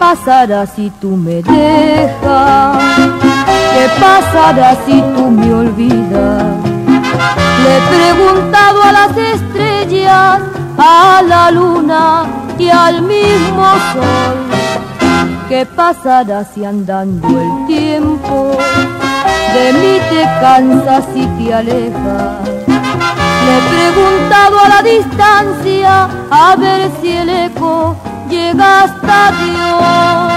pasará si tú me dejas? ¿Qué pasará si tú me olvidas? Le he preguntado a las estrellas, a la luna y al mismo sol. ¿Qué pasará si andando el tiempo de mí te cansas y te alejas? Le he preguntado a la distancia a ver si el eco llega hasta Dios.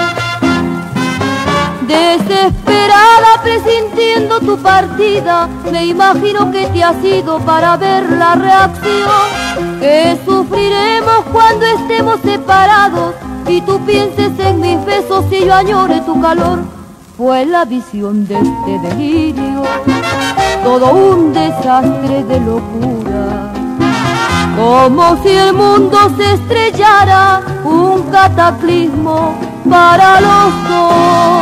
Desesperada presintiendo tu partida, me imagino que te has ido para ver la reacción que sufriremos cuando estemos separados y tú pienses en mis besos y yo añore tu calor. Fue la visión de este delirio, todo un desastre de locura, como si el mundo se estrellara, un cataclismo para los dos.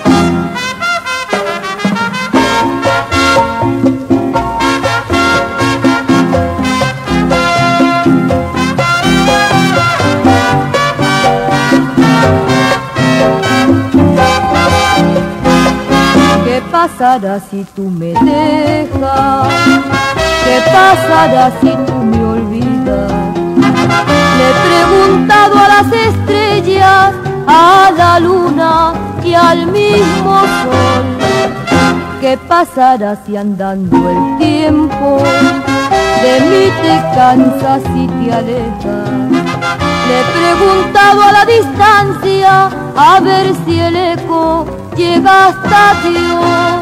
¿Qué pasará si tú me dejas? ¿Qué pasará si tú me olvidas? Le he preguntado a las estrellas, a la luna y al mismo sol. ¿Qué pasará si andando el tiempo de mí te cansas y te alejas? Le he preguntado a la distancia a ver si el eco llega hasta Dios.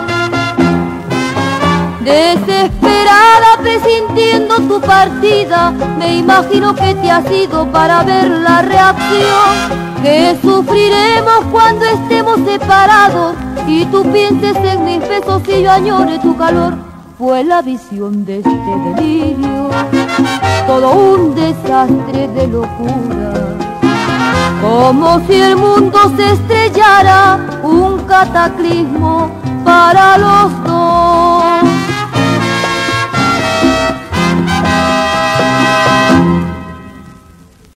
Desesperada presintiendo tu partida, me imagino que te has ido para ver la reacción que sufriremos cuando estemos separados y tú pienses en mis besos y yo añore tu calor. Fue la visión de este delirio, todo un desastre de locura, como si el mundo se estrellara, un cataclismo para los dos.